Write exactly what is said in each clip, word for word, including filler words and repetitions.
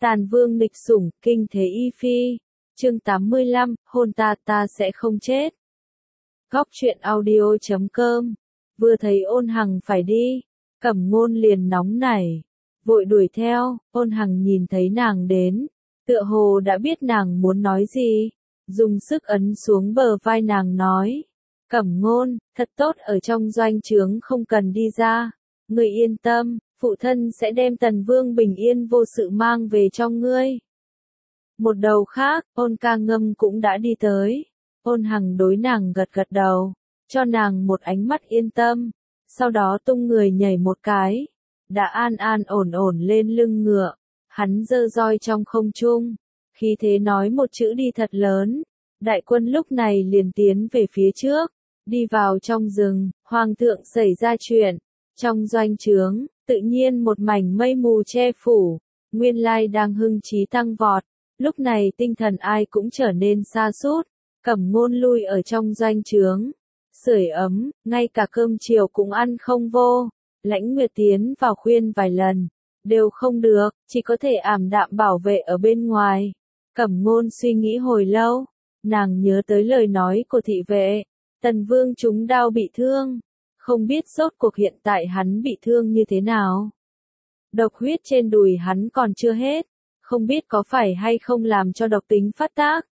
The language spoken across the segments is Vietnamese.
Tàn vương nghịch sủng, kinh thế y phi. Chương tám mươi lăm, hôn ta ta sẽ không chết. Góc truyện audio chấm com. Vừa thấy Ôn Hằng phải đi, Cẩm Ngôn liền nóng nảy, vội đuổi theo. Ôn Hằng nhìn thấy nàng đến, tựa hồ đã biết nàng muốn nói gì, dùng sức ấn xuống bờ vai nàng nói: Cẩm Ngôn, thật tốt ở trong doanh trướng không cần đi ra, ngươi yên tâm, phụ thân sẽ đem Tần Vương bình yên vô sự mang về cho ngươi. Một đầu khác, Ôn Ca Ngâm cũng đã đi tới. Ôn Hằng đối nàng gật gật đầu, cho nàng một ánh mắt yên tâm, sau đó tung người nhảy một cái, đã an an ổn ổn lên lưng ngựa. Hắn giơ roi trong không trung, khí thế nói một chữ đi thật lớn. Đại quân lúc này liền tiến về phía trước, đi vào trong rừng. Hoàng thượng xảy ra chuyện, trong doanh trướng, tự nhiên một mảnh mây mù che phủ. Nguyên lai đang hưng trí tăng vọt, lúc này tinh thần ai cũng trở nên sa sút. Cẩm Ngôn lui ở trong doanh trướng, sưởi ấm, ngay cả cơm chiều cũng ăn không vô. Lãnh Nguyệt tiến vào khuyên vài lần, đều không được, chỉ có thể ảm đạm bảo vệ ở bên ngoài. Cẩm Ngôn suy nghĩ hồi lâu, nàng nhớ tới lời nói của thị vệ, Tần Vương trúng đao bị thương, không biết rốt cuộc hiện tại hắn bị thương như thế nào. Độc huyết trên đùi hắn còn chưa hết, không biết có phải hay không làm cho độc tính phát tác.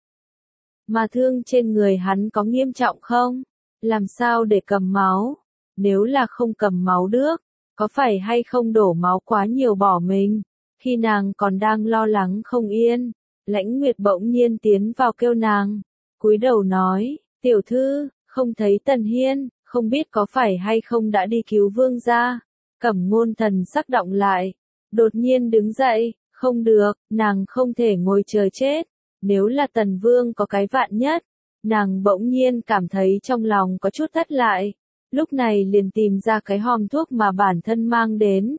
Mà thương trên người hắn có nghiêm trọng không? Làm sao để cầm máu? Nếu là không cầm máu được, có phải hay không đổ máu quá nhiều bỏ mình? Khi nàng còn đang lo lắng không yên, Lãnh Nguyệt bỗng nhiên tiến vào kêu nàng, cúi đầu nói: Tiểu thư, không thấy Tần Hiên, không biết có phải hay không đã đi cứu vương gia. Cẩm Ngôn thần sắc động lại, đột nhiên đứng dậy: không được, nàng không thể ngồi chờ chết. Nếu là Tần Vương có cái vạn nhất, nàng bỗng nhiên cảm thấy trong lòng có chút thất lại, lúc này liền tìm ra cái hòm thuốc mà bản thân mang đến.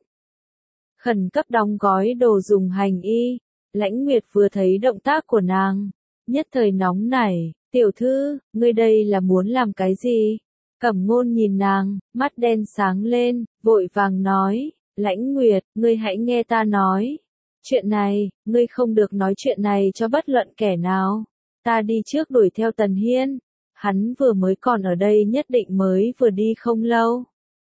Khẩn cấp đóng gói đồ dùng hành y. Lãnh Nguyệt vừa thấy động tác của nàng, nhất thời nóng nảy: Tiểu thư, ngươi đây là muốn làm cái gì? Cẩm Ngôn nhìn nàng, mắt đen sáng lên, vội vàng nói: Lãnh Nguyệt, ngươi hãy nghe ta nói. Chuyện này, ngươi không được nói chuyện này cho bất luận kẻ nào. Ta đi trước đuổi theo Tần Hiên, hắn vừa mới còn ở đây nhất định mới vừa đi không lâu.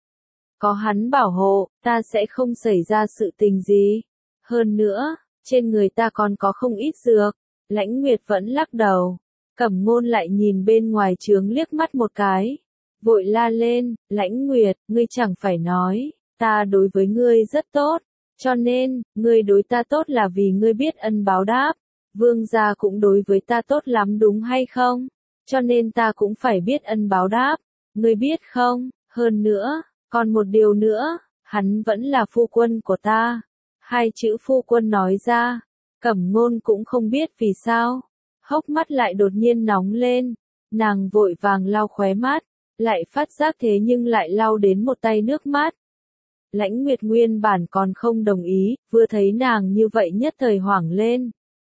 Có hắn bảo hộ, ta sẽ không xảy ra sự tình gì. Hơn nữa, trên người ta còn có không ít dược. Lãnh Nguyệt vẫn lắc đầu. Cẩm Ngôn lại nhìn bên ngoài trướng liếc mắt một cái, vội la lên: Lãnh Nguyệt, ngươi chẳng phải nói, ta đối với ngươi rất tốt, cho nên, ngươi đối ta tốt là vì ngươi biết ân báo đáp. Vương gia cũng đối với ta tốt lắm đúng hay không? Cho nên ta cũng phải biết ân báo đáp, ngươi biết không? Hơn nữa, còn một điều nữa, hắn vẫn là phu quân của ta. Hai chữ phu quân nói ra, Cẩm Ngôn cũng không biết vì sao, hốc mắt lại đột nhiên nóng lên, nàng vội vàng lau khóe mắt, lại phát giác thế nhưng lại lau đến một tay nước mắt. Lãnh Nguyệt nguyên bản còn không đồng ý, vừa thấy nàng như vậy nhất thời hoảng lên.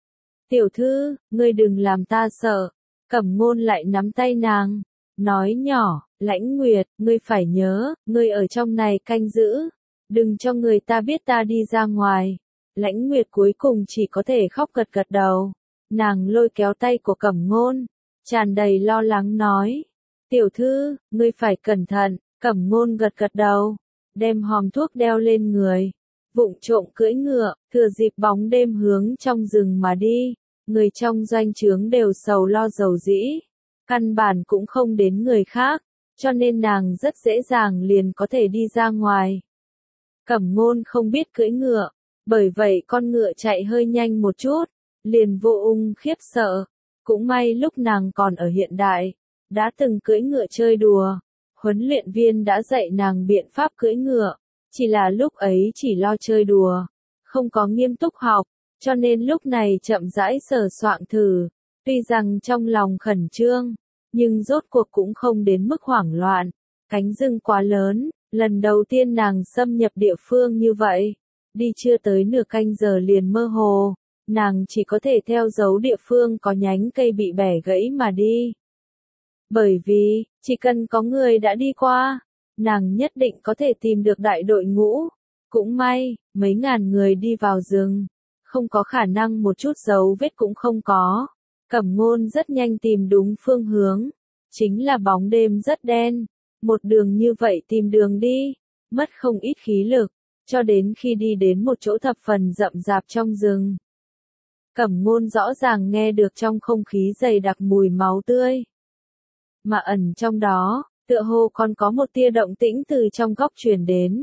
Tiểu thư, ngươi đừng làm ta sợ. Cẩm Ngôn lại nắm tay nàng, nói nhỏ: Lãnh Nguyệt, ngươi phải nhớ, ngươi ở trong này canh giữ, đừng cho người ta biết ta đi ra ngoài. Lãnh Nguyệt cuối cùng chỉ có thể khóc gật gật đầu. Nàng lôi kéo tay của Cẩm Ngôn, tràn đầy lo lắng nói: Tiểu thư, ngươi phải cẩn thận. Cẩm Ngôn gật gật đầu, đem hòm thuốc đeo lên người, vụng trộm cưỡi ngựa, thừa dịp bóng đêm hướng trong rừng mà đi. Người trong doanh trướng đều sầu lo dầu dĩ, căn bản cũng không đến người khác, cho nên nàng rất dễ dàng liền có thể đi ra ngoài. Cẩm Ngôn không biết cưỡi ngựa, bởi vậy con ngựa chạy hơi nhanh một chút, liền vô ung khiếp sợ. Cũng may lúc nàng còn ở hiện đại, đã từng cưỡi ngựa chơi đùa, huấn luyện viên đã dạy nàng biện pháp cưỡi ngựa, chỉ là lúc ấy chỉ lo chơi đùa, không có nghiêm túc học, cho nên lúc này chậm rãi sờ soạng thử. Tuy rằng trong lòng khẩn trương, nhưng rốt cuộc cũng không đến mức hoảng loạn. Cánh rừng quá lớn, lần đầu tiên nàng xâm nhập địa phương như vậy, đi chưa tới nửa canh giờ liền mơ hồ, nàng chỉ có thể theo dấu địa phương có nhánh cây bị bẻ gãy mà đi. Bởi vì, chỉ cần có người đã đi qua, nàng nhất định có thể tìm được đại đội ngũ. Cũng may, mấy ngàn người đi vào rừng, không có khả năng một chút dấu vết cũng không có. Cẩm Ngôn rất nhanh tìm đúng phương hướng. Chính là bóng đêm rất đen. Một đường như vậy tìm đường đi, mất không ít khí lực, cho đến khi đi đến một chỗ thập phần rậm rạp trong rừng. Cẩm Ngôn rõ ràng nghe được trong không khí dày đặc mùi máu tươi. Mà ẩn trong đó, tựa hồ còn có một tia động tĩnh từ trong góc truyền đến.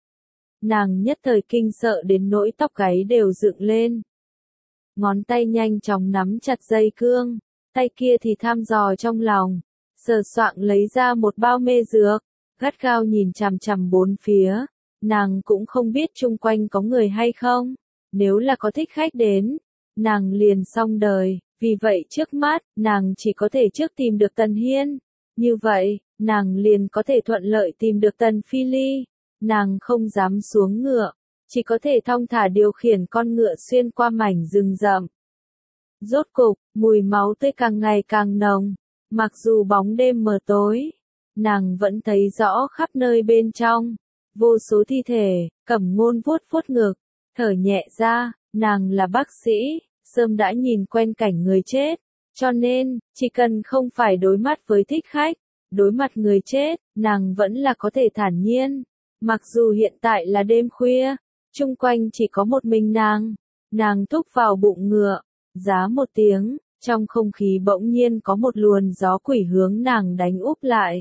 Nàng nhất thời kinh sợ đến nỗi tóc gáy đều dựng lên. Ngón tay nhanh chóng nắm chặt dây cương, tay kia thì tham dò trong lòng, sờ soạng lấy ra một bao mê dược, gắt gao nhìn chằm chằm bốn phía. Nàng cũng không biết chung quanh có người hay không, nếu là có thích khách đến, nàng liền xong đời, vì vậy trước mắt, nàng chỉ có thể trước tìm được Tần Hiên. Như vậy, nàng liền có thể thuận lợi tìm được Tần Phi Ly. Nàng không dám xuống ngựa, chỉ có thể thong thả điều khiển con ngựa xuyên qua mảnh rừng rậm. Rốt cục, mùi máu tươi càng ngày càng nồng, mặc dù bóng đêm mờ tối, nàng vẫn thấy rõ khắp nơi bên trong. Vô số thi thể. Cẩm Ngôn vuốt vuốt ngực, thở nhẹ ra, nàng là bác sĩ, sớm đã nhìn quen cảnh người chết, cho nên, chỉ cần không phải đối mắt với thích khách, đối mặt người chết, nàng vẫn là có thể thản nhiên. Mặc dù hiện tại là đêm khuya, chung quanh chỉ có một mình nàng, nàng thúc vào bụng ngựa, giá một tiếng, trong không khí bỗng nhiên có một luồng gió quỷ hướng nàng đánh úp lại.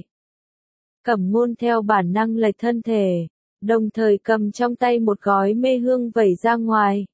Cẩm Ngôn theo bản năng lệch thân thể, đồng thời cầm trong tay một gói mê hương vẩy ra ngoài.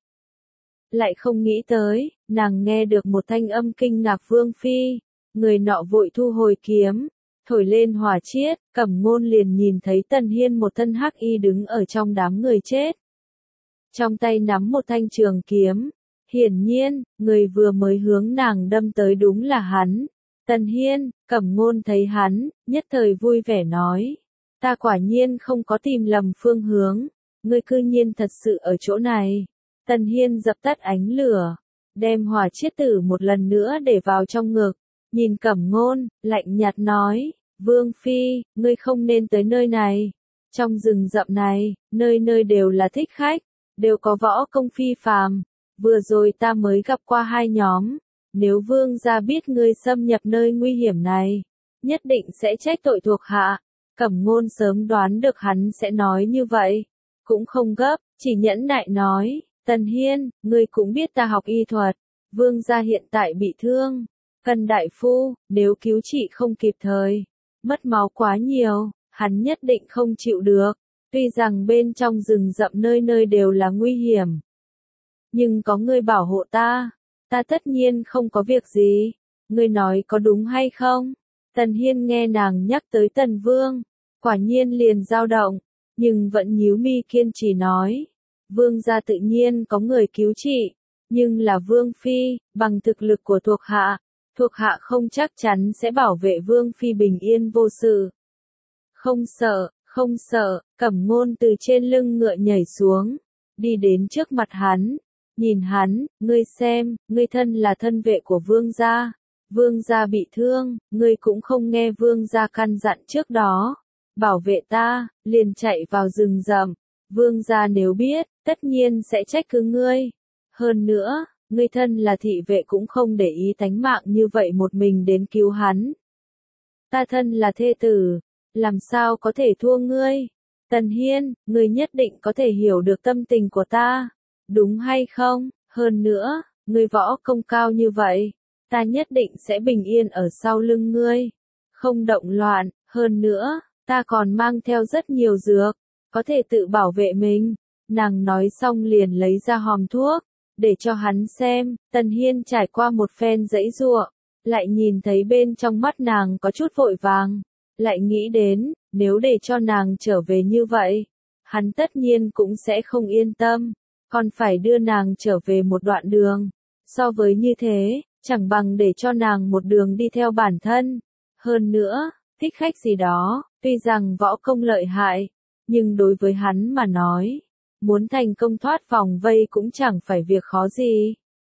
Lại không nghĩ tới, nàng nghe được một thanh âm kinh ngạc Vương Phi, người nọ vội thu hồi kiếm, thổi lên hỏa chiết, Cẩm Ngôn liền nhìn thấy Tần Hiên một thân hắc y đứng ở trong đám người chết. Trong tay nắm một thanh trường kiếm, hiển nhiên, người vừa mới hướng nàng đâm tới đúng là hắn. Tần Hiên. Cẩm Ngôn thấy hắn, nhất thời vui vẻ nói, ta quả nhiên không có tìm lầm phương hướng, ngươi cư nhiên thật sự ở chỗ này. Tần Hiên dập tắt ánh lửa, đem hỏa chiết tử một lần nữa để vào trong ngực, nhìn Cẩm Ngôn, lạnh nhạt nói, Vương Phi, ngươi không nên tới nơi này. Trong rừng rậm này, nơi nơi đều là thích khách, đều có võ công phi phàm. Vừa rồi ta mới gặp qua hai nhóm. Nếu vương gia biết ngươi xâm nhập nơi nguy hiểm này, nhất định sẽ trách tội thuộc hạ. Cẩm Ngôn sớm đoán được hắn sẽ nói như vậy, cũng không gấp, chỉ nhẫn nại nói, Tần Hiên, ngươi cũng biết ta học y thuật, vương gia hiện tại bị thương, cần đại phu, nếu cứu trị không kịp thời, mất máu quá nhiều, hắn nhất định không chịu được. Tuy rằng bên trong rừng rậm nơi nơi đều là nguy hiểm, nhưng có ngươi bảo hộ ta, ta tất nhiên không có việc gì. Ngươi nói có đúng hay không? Tần Hiên nghe nàng nhắc tới Tần Vương, quả nhiên liền dao động, nhưng vẫn nhíu mi kiên trì nói, vương gia tự nhiên có người cứu trị, nhưng là Vương Phi, bằng thực lực của thuộc hạ, thuộc hạ không chắc chắn sẽ bảo vệ Vương Phi bình yên vô sự. Không sợ, không sợ. Cẩm Ngôn từ trên lưng ngựa nhảy xuống, đi đến trước mặt hắn, nhìn hắn, ngươi xem, ngươi thân là thân vệ của vương gia, vương gia bị thương, ngươi cũng không nghe vương gia căn dặn trước đó, bảo vệ ta, liền chạy vào rừng rậm, vương gia nếu biết, tất nhiên sẽ trách cứ ngươi. Hơn nữa, ngươi thân là thị vệ cũng không để ý tánh mạng như vậy một mình đến cứu hắn. Ta thân là thê tử, làm sao có thể thua ngươi? Tần Hiên, ngươi nhất định có thể hiểu được tâm tình của ta, đúng hay không? Hơn nữa, ngươi võ công cao như vậy, ta nhất định sẽ bình yên ở sau lưng ngươi, không động loạn. Hơn nữa, ta còn mang theo rất nhiều dược, có thể tự bảo vệ mình. Nàng nói xong liền lấy ra hòm thuốc, để cho hắn xem. Tần Hiên trải qua một phen giãy giụa, lại nhìn thấy bên trong mắt nàng có chút vội vàng, lại nghĩ đến, nếu để cho nàng trở về như vậy, hắn tất nhiên cũng sẽ không yên tâm, còn phải đưa nàng trở về một đoạn đường. So với như thế, chẳng bằng để cho nàng một đường đi theo bản thân. Hơn nữa, thích khách gì đó, tuy rằng võ công lợi hại, nhưng đối với hắn mà nói, muốn thành công thoát vòng vây cũng chẳng phải việc khó gì.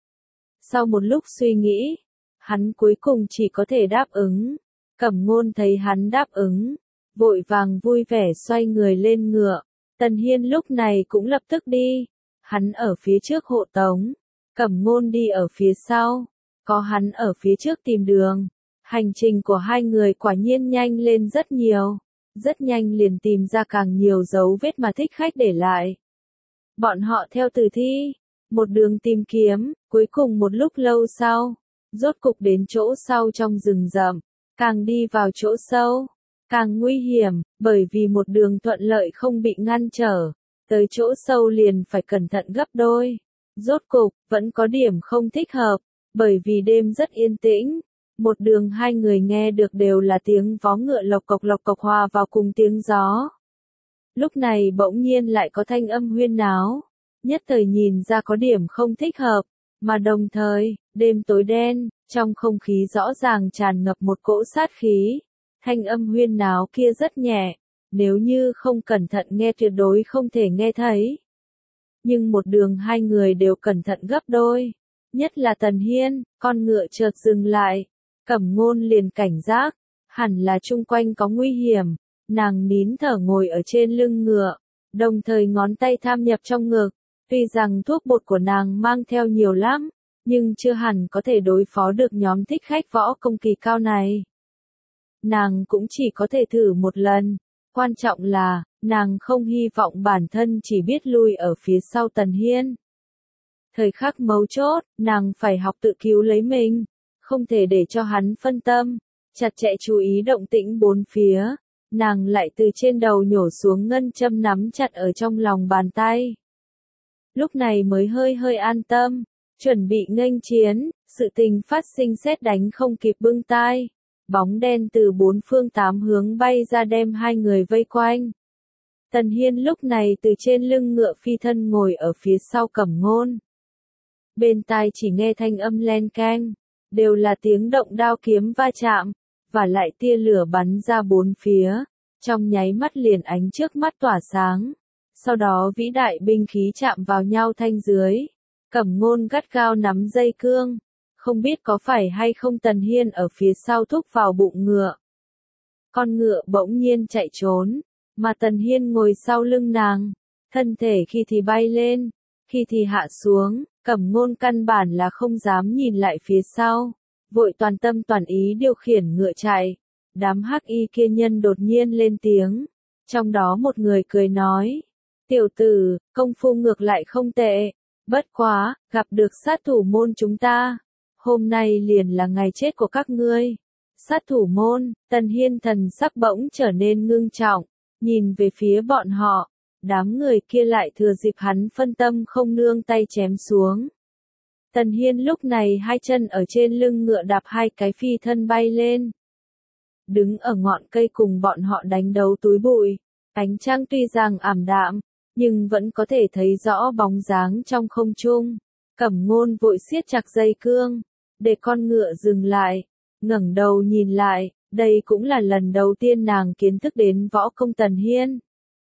Sau một lúc suy nghĩ, hắn cuối cùng chỉ có thể đáp ứng. Cẩm Ngôn thấy hắn đáp ứng, vội vàng vui vẻ xoay người lên ngựa. Tần Hiên lúc này cũng lập tức đi. hắn ở phía trước hộ tống, Cẩm Ngôn đi ở phía sau, có hắn ở phía trước tìm đường. Hành trình của hai người quả nhiên nhanh lên rất nhiều, rất nhanh liền tìm ra càng nhiều dấu vết mà thích khách để lại. Bọn họ theo Từ Thi, một đường tìm kiếm, cuối cùng một lúc lâu sau, rốt cục đến chỗ sâu trong rừng rậm, càng đi vào chỗ sâu, càng nguy hiểm, bởi vì một đường thuận lợi không bị ngăn trở, tới chỗ sâu liền phải cẩn thận gấp đôi. Rốt cục, vẫn có điểm không thích hợp, bởi vì đêm rất yên tĩnh, một đường hai người nghe được đều là tiếng vó ngựa lộc cộc lộc cộc hòa vào cùng tiếng gió. Lúc này bỗng nhiên lại có thanh âm huyên náo, nhất thời nhìn ra có điểm không thích hợp, mà đồng thời, đêm tối đen, trong không khí rõ ràng tràn ngập một cỗ sát khí. Thanh âm huyên náo kia rất nhẹ, nếu như không cẩn thận nghe tuyệt đối không thể nghe thấy. Nhưng một đường hai người đều cẩn thận gấp đôi, nhất là Tần Hiên, con ngựa chợt dừng lại, Cẩm Ngôn liền cảnh giác, hẳn là chung quanh có nguy hiểm, nàng nín thở ngồi ở trên lưng ngựa, đồng thời ngón tay tham nhập trong ngực, tuy rằng thuốc bột của nàng mang theo nhiều lắm, nhưng chưa hẳn có thể đối phó được nhóm thích khách võ công kỳ cao này. Nàng cũng chỉ có thể thử một lần, quan trọng là, nàng không hy vọng bản thân chỉ biết lui ở phía sau Tần Hiên. Thời khắc mấu chốt, nàng phải học tự cứu lấy mình, không thể để cho hắn phân tâm, chặt chẽ chú ý động tĩnh bốn phía, nàng lại từ trên đầu nhổ xuống ngân châm nắm chặt ở trong lòng bàn tay. Lúc này mới hơi hơi an tâm, chuẩn bị nghênh chiến, sự tình phát sinh sét đánh không kịp bưng tai. Bóng đen từ bốn phương tám hướng bay ra đem hai người vây quanh. Tần Hiên lúc này từ trên lưng ngựa phi thân ngồi ở phía sau Cẩm Ngôn. Bên tai chỉ nghe thanh âm len keng, đều là tiếng động đao kiếm va chạm, và lại tia lửa bắn ra bốn phía, trong nháy mắt liền ánh trước mắt tỏa sáng. Sau đó vĩ đại binh khí chạm vào nhau thanh dưới, Cẩm Ngôn gắt gao nắm dây cương. Không biết có phải hay không Tần Hiên ở phía sau thúc vào bụng ngựa. Con ngựa bỗng nhiên chạy trốn, mà Tần Hiên ngồi sau lưng nàng, thân thể khi thì bay lên, khi thì hạ xuống, Cẩm Ngôn căn bản là không dám nhìn lại phía sau, vội toàn tâm toàn ý điều khiển ngựa chạy. Đám hắc y kia nhân đột nhiên lên tiếng, trong đó một người cười nói, tiểu tử, công phu ngược lại không tệ, bất quá, gặp được sát thủ môn chúng ta. Hôm nay liền là ngày chết của các ngươi. Sát thủ môn, Tần Hiên thần sắc bỗng trở nên ngưng trọng, nhìn về phía bọn họ, đám người kia lại thừa dịp hắn phân tâm không nương tay chém xuống. Tần Hiên lúc này hai chân ở trên lưng ngựa đạp hai cái phi thân bay lên. Đứng ở ngọn cây cùng bọn họ đánh đấu túi bụi, ánh trăng tuy rằng ảm đạm, nhưng vẫn có thể thấy rõ bóng dáng trong không trung. Cẩm Ngôn vội siết chặt dây cương, để con ngựa dừng lại, ngẩng đầu nhìn lại, đây cũng là lần đầu tiên nàng kiến thức đến võ công Tần Hiên.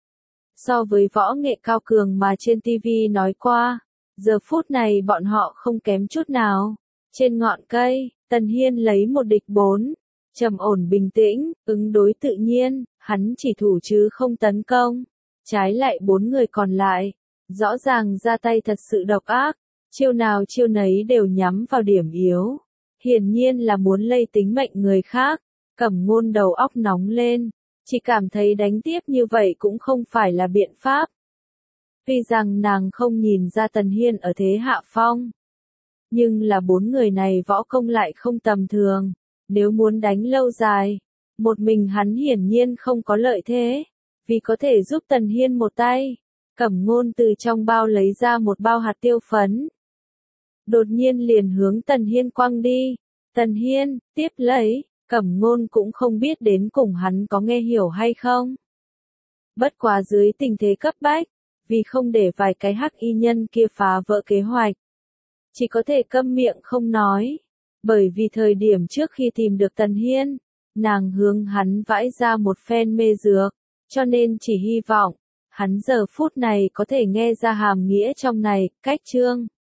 So với võ nghệ cao cường mà trên ti vi nói qua, giờ phút này bọn họ không kém chút nào. Trên ngọn cây, Tần Hiên lấy một địch bốn, trầm ổn bình tĩnh, ứng đối tự nhiên, hắn chỉ thủ chứ không tấn công. Trái lại bốn người còn lại, rõ ràng ra tay thật sự độc ác. Chiêu nào chiêu nấy đều nhắm vào điểm yếu. Hiển nhiên là muốn lây tính mệnh người khác. Cẩm Ngôn đầu óc nóng lên, chỉ cảm thấy đánh tiếp như vậy cũng không phải là biện pháp. Tuy rằng nàng không nhìn ra Tần Hiên ở thế hạ phong, nhưng là bốn người này võ công lại không tầm thường. Nếu muốn đánh lâu dài, một mình hắn hiển nhiên không có lợi thế, vì có thể giúp Tần Hiên một tay. Cẩm Ngôn từ trong bao lấy ra một bao hạt tiêu phấn. Đột nhiên liền hướng Tần Hiên quăng đi. Tần Hiên, tiếp lấy, Cẩm Ngôn cũng không biết đến cùng hắn có nghe hiểu hay không. Bất quá dưới tình thế cấp bách, vì không để vài cái hắc y nhân kia phá vỡ kế hoạch, chỉ có thể câm miệng không nói. Bởi vì thời điểm trước khi tìm được Tần Hiên, nàng hướng hắn vãi ra một phen mê dược, cho nên chỉ hy vọng, hắn giờ phút này có thể nghe ra hàm nghĩa trong này, cách chương.